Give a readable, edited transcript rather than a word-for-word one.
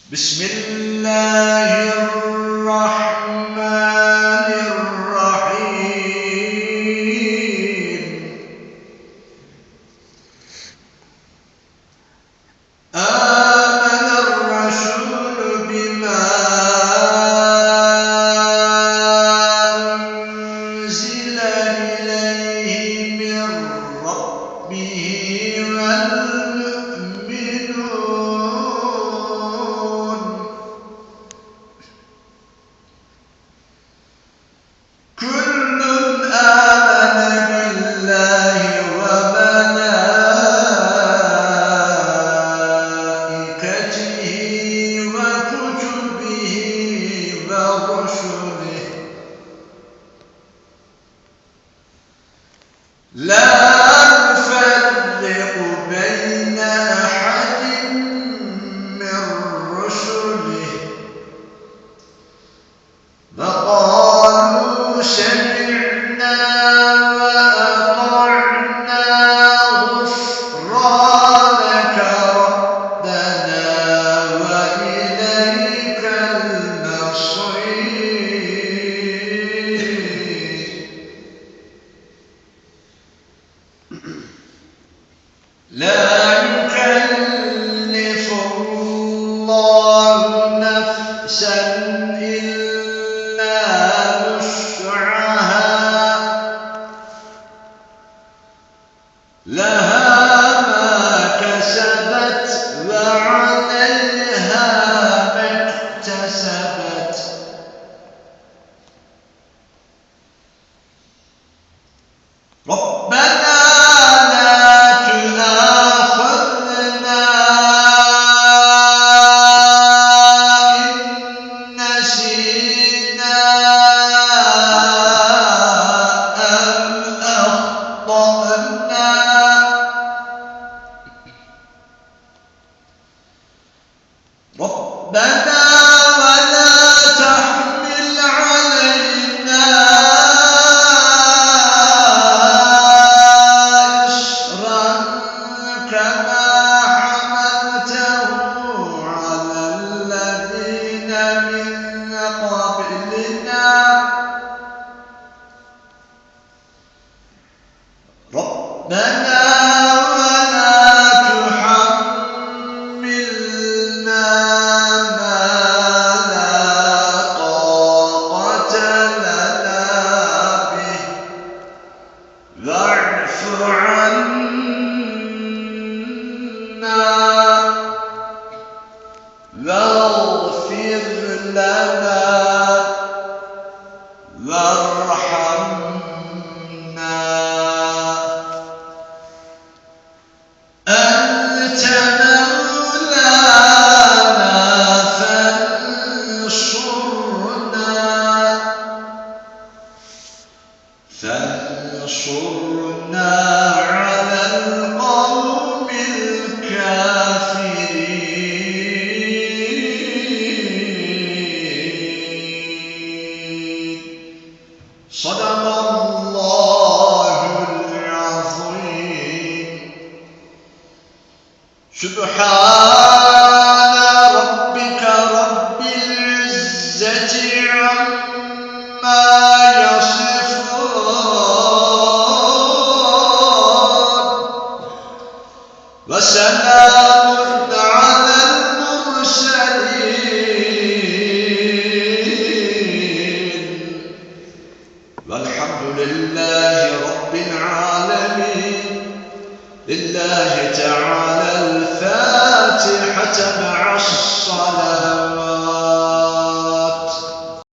بسم الله الرحمن الرحيم. آمن الرسول بما أنزل إليه من ربه والمؤمنون كل آمن بالله وملائكته وكتبه ورسله لا نفرق بين أحد من رسله وقالوا سمعنا وأطعنا غفرانك ربنا وإليك المصير. لا يكلف الله نفسا إلا وسعها لها ما كسبت وعليها ما اكتسبت ربنا ربنا ولا تحمل علينا إصرا كما حملته على الذين من قبلنا ربنا واعف عنا واغفر لنا وارحمنا أنت مولانا فانصرنا على القوم الكافرين. صدق الله العظيم. سبحان ربك رب العزة عما وسلام على المرسلين والحمد لله رب العالمين. لله تعالى الفاتحة.